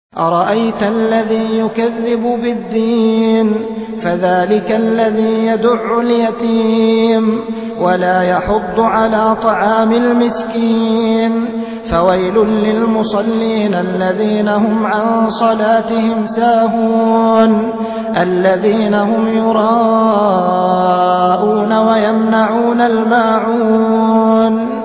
أرأيت الذي يكذب بالدين فذلك الذي يدع اليتيم ولا يحض على طعام المسكين فويل للمصلين الذين هم عن صلاتهم ساهون الذين هم يراءون ويمنعون الماعون